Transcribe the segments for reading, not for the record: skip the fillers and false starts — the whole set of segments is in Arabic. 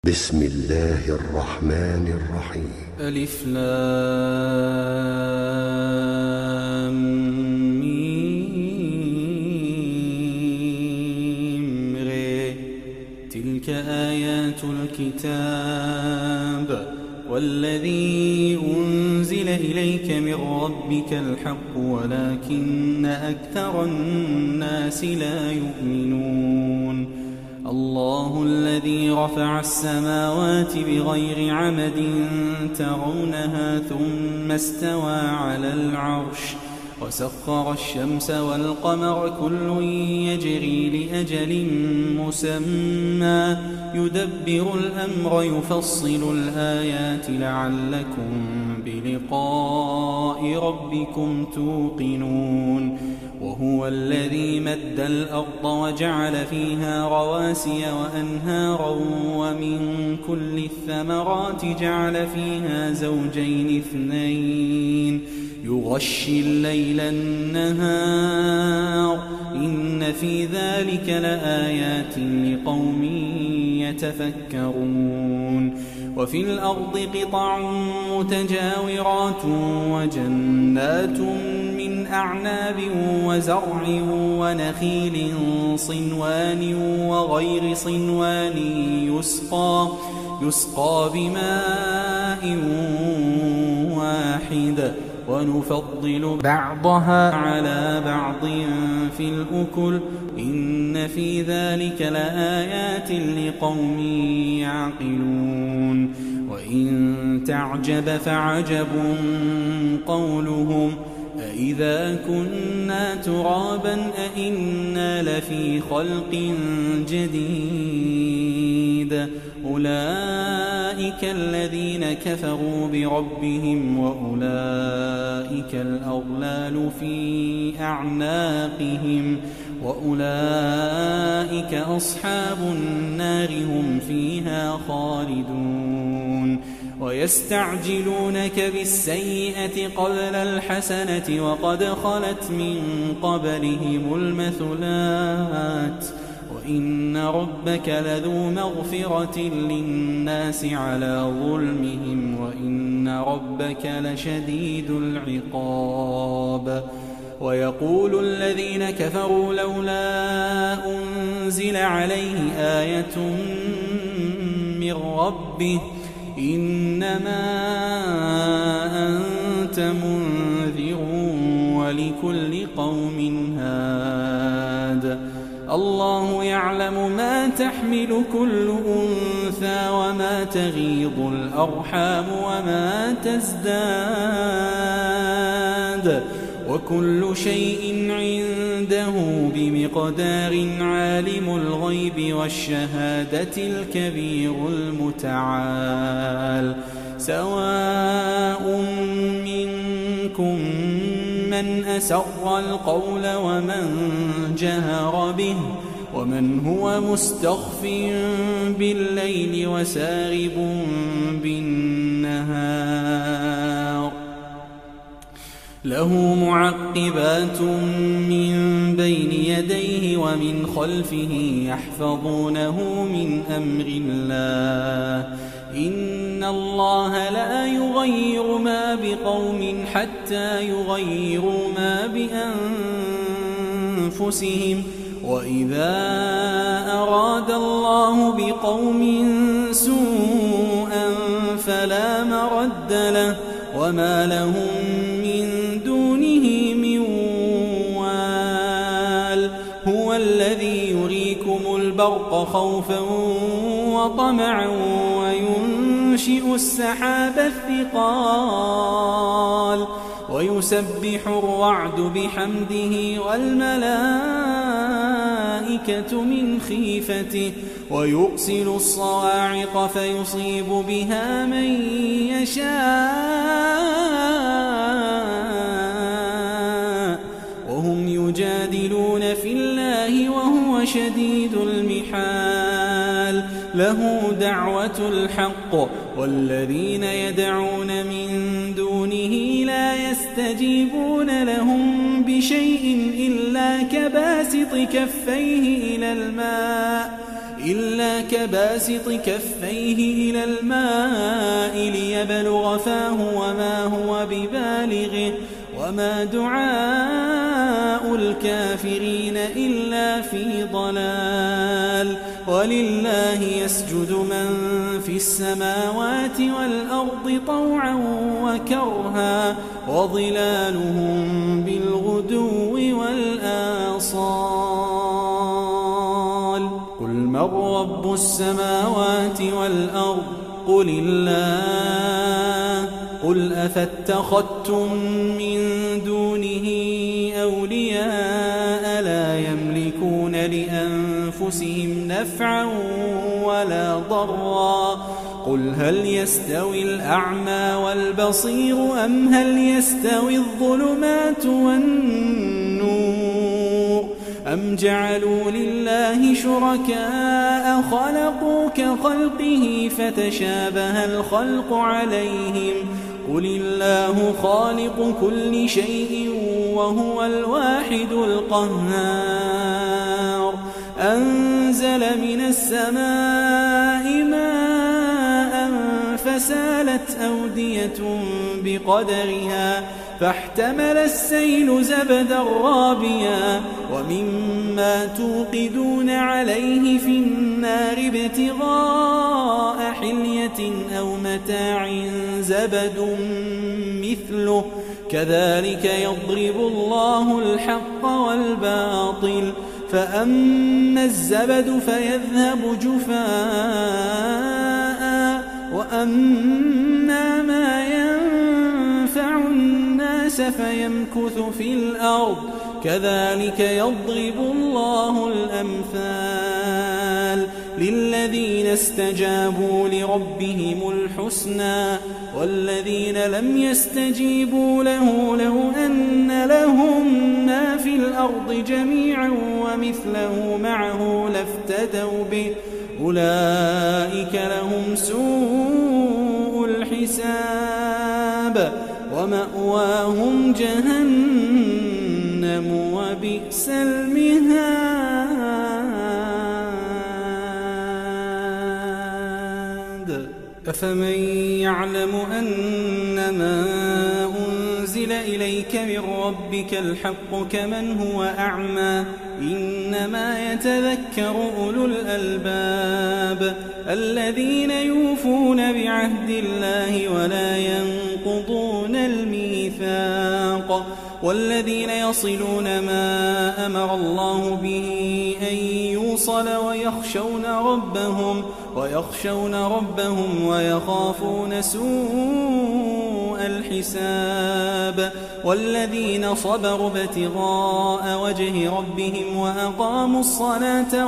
بسم الله الرحمن الرحيم. ألف لام ميم ر. تلك آيات الكتاب والذي أنزل إليك من ربك الحق ولكن أكثر الناس لا يؤمنون. الله الذي رفع السماوات بغير عمد ترونها ثم استوى على العرش وسخر الشمس والقمر كل يجري لأجل مسمى يدبر الأمر يفصل الآيات لعلكم بلقاء ربكم توقنون. وهو الذي مد الأرض وجعل فيها رواسي وأنهارا ومن كل الثمرات جعل فيها زوجين اثنين يغشي الليل النهار إن في ذلك لآيات لقوم يتفكرون. وفي الأرض قطع متجاورات وجنات من أعناب وزرع ونخيل صنوان وغير صنوان يسقى بماء واحد ونفضل بعضها على بعض في الأكل إن في ذلك لآيات لقوم يعقلون. وإن تعجب فعجب قولهم أإذا كنا ترابا أإنا لفي خلق جديد أولئك الذين كفروا بربهم وأولئك الأغلال في أعناقهم وأولئك أصحاب النار هم فيها خالدون. ويستعجلونك بالسيئة قبل الحسنة وقد خلت من قبلهم المثلات وإن ربك لذو مغفرة للناس على ظلمهم وإن ربك لشديد العقاب. ويقول الذين كفروا لولا أنزل عليه آية من ربه إنما أنت منذر ولكل قوم هاد الله يعلم ما تحمل كل أنثى وما تغيض الأرحام وما تزداد وكل شيء عنده بمقدار. عالم الغيب والشهادة الكبير المتعال. سواء منكم من أسر القول ومن جهر به ومن هو مستخف بالليل وسارب بالنهار له معقبات من بين يديه ومن خلفه يحفظونه من أمر الله إن الله لا يغير ما بقوم حتى يغيروا ما بأنفسهم وإذا أراد الله بقوم سوءا فلا مرد له وما لهم من دونه من وال. هو الذي يريكم البرق خوفا وطمعا وينشئ السحاب الثقال ويسبح الرعد بحمده والملائكة من خيفته ويرسل الصواعق فيصيب بها من يشاء وهم يجادلون في الله وهو شديد المحال. له دعوة الحق والذين يدعون من دونه لا يستجيبون لهم بشيء إلا كباسط كفيه إلى الماء إلا كباسط كفيه إلى الماء ليبلغ فاه وما هو ببالغه وما دعاء الكافرين إلا في ضلال ولله يسجد من في السماوات والأرض طوعا وكرها وظلالهم بالغدو والآصال قل من رب السماوات والأرض قل الله قل أفاتخذتم من دونه أولياء لا يملكون لأنفسهم نفعا ولا ضرا قل هل يستوي الأعمى والبصير أم هل يستوي الظلمات والنور أم جعلوا لله شركاء خلقوا كخلقه فتشابه الخلق عليهم قل الله خالق كل شيء وهو الواحد القهار أنزل من السماء ماء فسالت أودية بقدرها فاحتمل السيل زبدا رابيا ومما توقدون عليه في النار ابتغاء حلية أو متاع زبد مثله كذلك يضرب الله الحق والباطل فأما الزبد فيذهب جفاء وأما ما ينفع الناس فيمكث في الأرض كذلك يضرب الله الأمثال للذين استجابوا لربهم الحسنى والذين لم يستجيبوا له لو أن لهم ما في الأرض جميعا ومثله معه لافتدوا به أولئك لهم سوء الحساب ومأواهم جهنم وبئس المهاد أفمن يعلم أنما أنزل إليك من ربك الحق كمن هو أعمى إنما يتذكر أولو الألباب الذين يوفون بعهد الله ولا ينقضون الميثاق والذين يصلون ما أمر الله به أن يوصل ويخشون ربهم ويخافون سوء الحساب والذين صبروا ابتغاء وجه ربهم وأقاموا الصلاة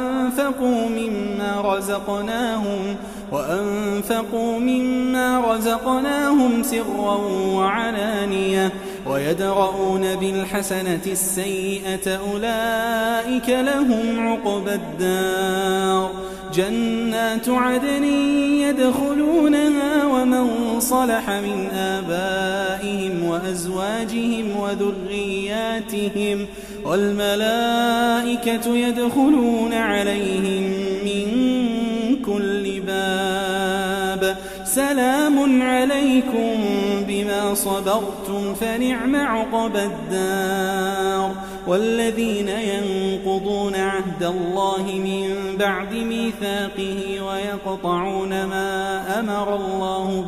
وأنفقوا مما رزقناهم سرا وعلانية ويدرؤون بالحسنة السيئة أولئك لهم عقبى الدار جنات عدن يدخلونها ومن صلح من آبائهم وأزواجهم وذرياتهم والملائكة يدخلون عليهم من كل باب سلام عليكم بما صبرتم فنعم عقبى الدار والذين ينقضون عهد الله من بعد ميثاقه ويقطعون ما أمر الله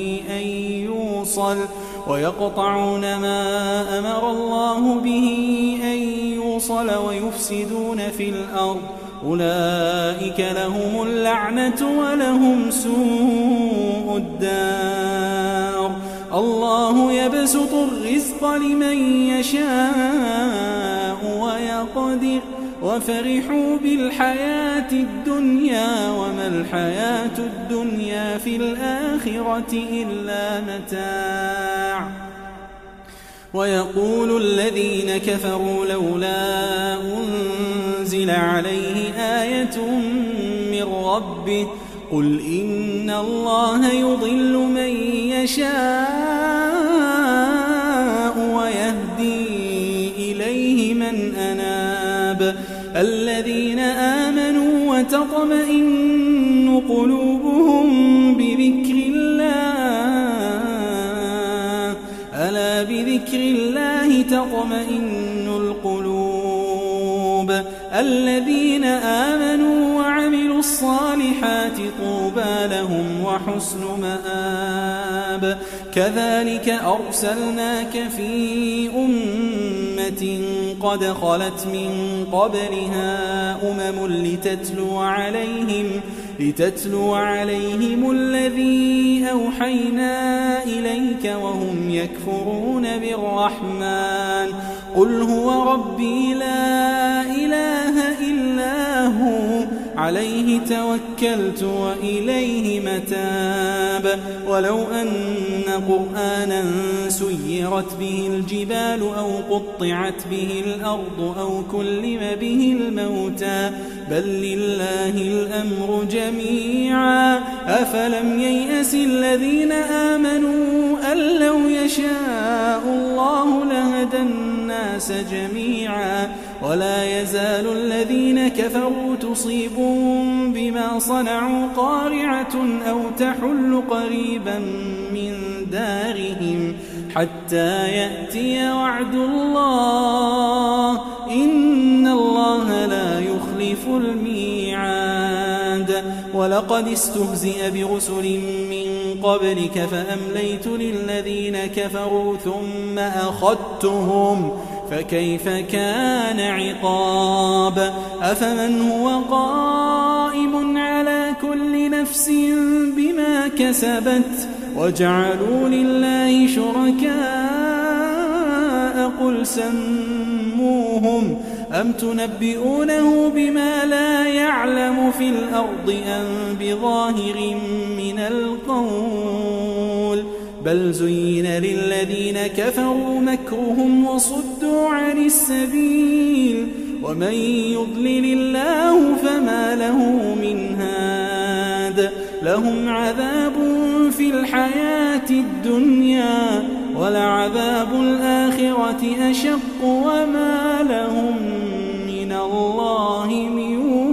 به أن يوصل ويفسدون في الأرض أولئك لهم اللعنة ولهم سوء الدار الله يبسط الرزق لمن يشاء ويقدر وفرحوا بالحياة الدنيا وما الحياة الدنيا في الآخرة إلا متاع ويقول الذين كفروا لولا أنزل عليه آية من ربه قل إن الله يضل من يشاء ويهدي إليه من أناب الذين آمنوا تطمئن قلوبهم بذكر الله ألا بذكر الله تطمئن القلوب الذين آمنوا وعملوا الصالحات طوبى لهم وحسن مآب كذلك أرسلناك في أمة قد خلت من قبلها لتتلو عليهم الذي أوحينا إليك وهم يكفرون بالرحمن قل هو ربي لا إله إلا هو عليه توكلت وإليه متاب ولو أن قرآنا سيرت به الجبال أو قطعت به الأرض أو كلم به الموتى بل لله الأمر جميعا أفلم ييأس الذين آمنوا أن لو يشاء الله لهدى الناس جميعا ولا يزال الذين كفروا تصيبهم بما صنعوا قارعة أو تحل قريبا من دارهم حتى يأتي وعد الله إن الله لا يخلف الميعاد ولقد استهزئ برسل من قبلك فأمليت للذين كفروا ثم أخذتهم فكيف كان عقاب أفمن هو قائم على كل نفس بما كسبت وجعلوا لله شركاء قل سموهم أم تنبئونه بما لا يعلم في الأرض أم بظاهر من القول بل زين للذين كفروا مكرهم وصدوا عن السبيل ومن يضلل الله فما له من هاد لهم عذاب في الحياة الدنيا ولعذاب الآخرة أشق وما لهم من الله من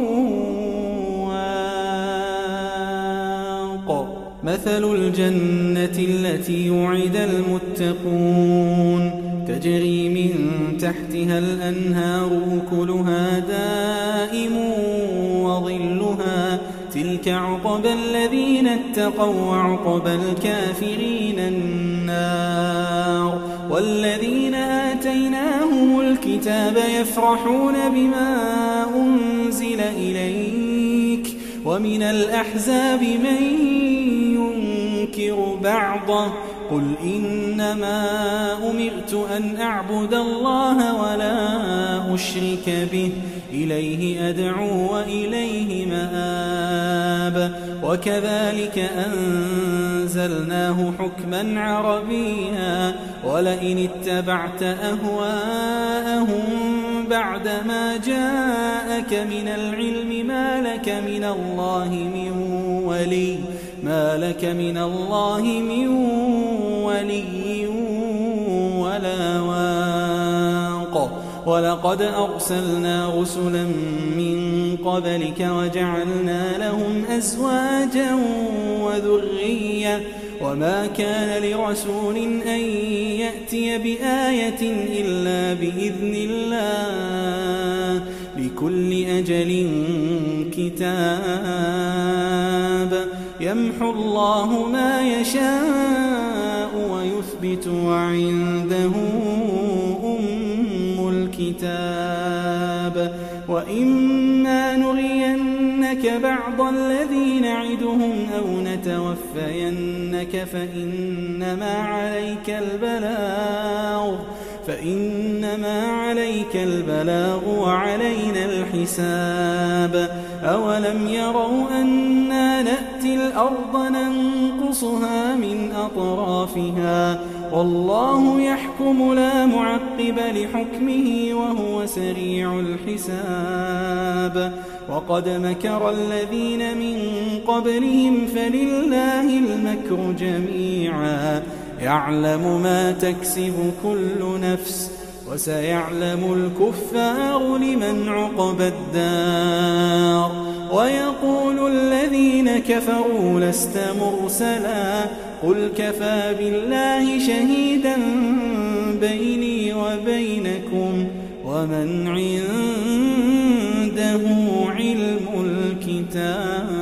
واق مثل الجنة التي وعد المتقون تجري من تحتها الأنهار أكلها دائم وظلها تلك عقبى الذين اتقوا وعقبى الكافرين النار والذين آتيناهم الكتاب يفرحون بما أنزل إليك ومن الأحزاب من ينكر بعضه قل إنما أمرت أن أعبد الله ولا أشرك به إليه أدعو وإليه مآب وكذلك أنزلناه حكما عربيا ولئن اتبعت أهواءهم بعدما جاءك من العلم ما لك من الله من ولي ولا واق ولقد أرسلنا رسلا من قبلك وجعلنا لهم أزواجا وذرية وما كان لرسول أن يأتي بآية إلا بإذن الله لكل أجل كتاب يمحو الله ما يشاء ويثبت وعنده أم الكتاب وإما نرينك بعض الذي نعدهم أو نتوفينك فإنما عليك البلاغ وعلينا الحساب أولم يروا أنا نأتي الأرض ننقصها من أطرافها والله يحكم لا معقب لحكمه وهو سريع الحساب وقد مكر الذين من قبلهم فلله المكر جميعا يعلم ما تكسب كل نفس وسيعلم الكفار لمن عقبى الدار ويقول الذين كفروا لست مرسلا قل كفى بالله شهيدا بيني وبينكم ومن عنده علم الكتاب.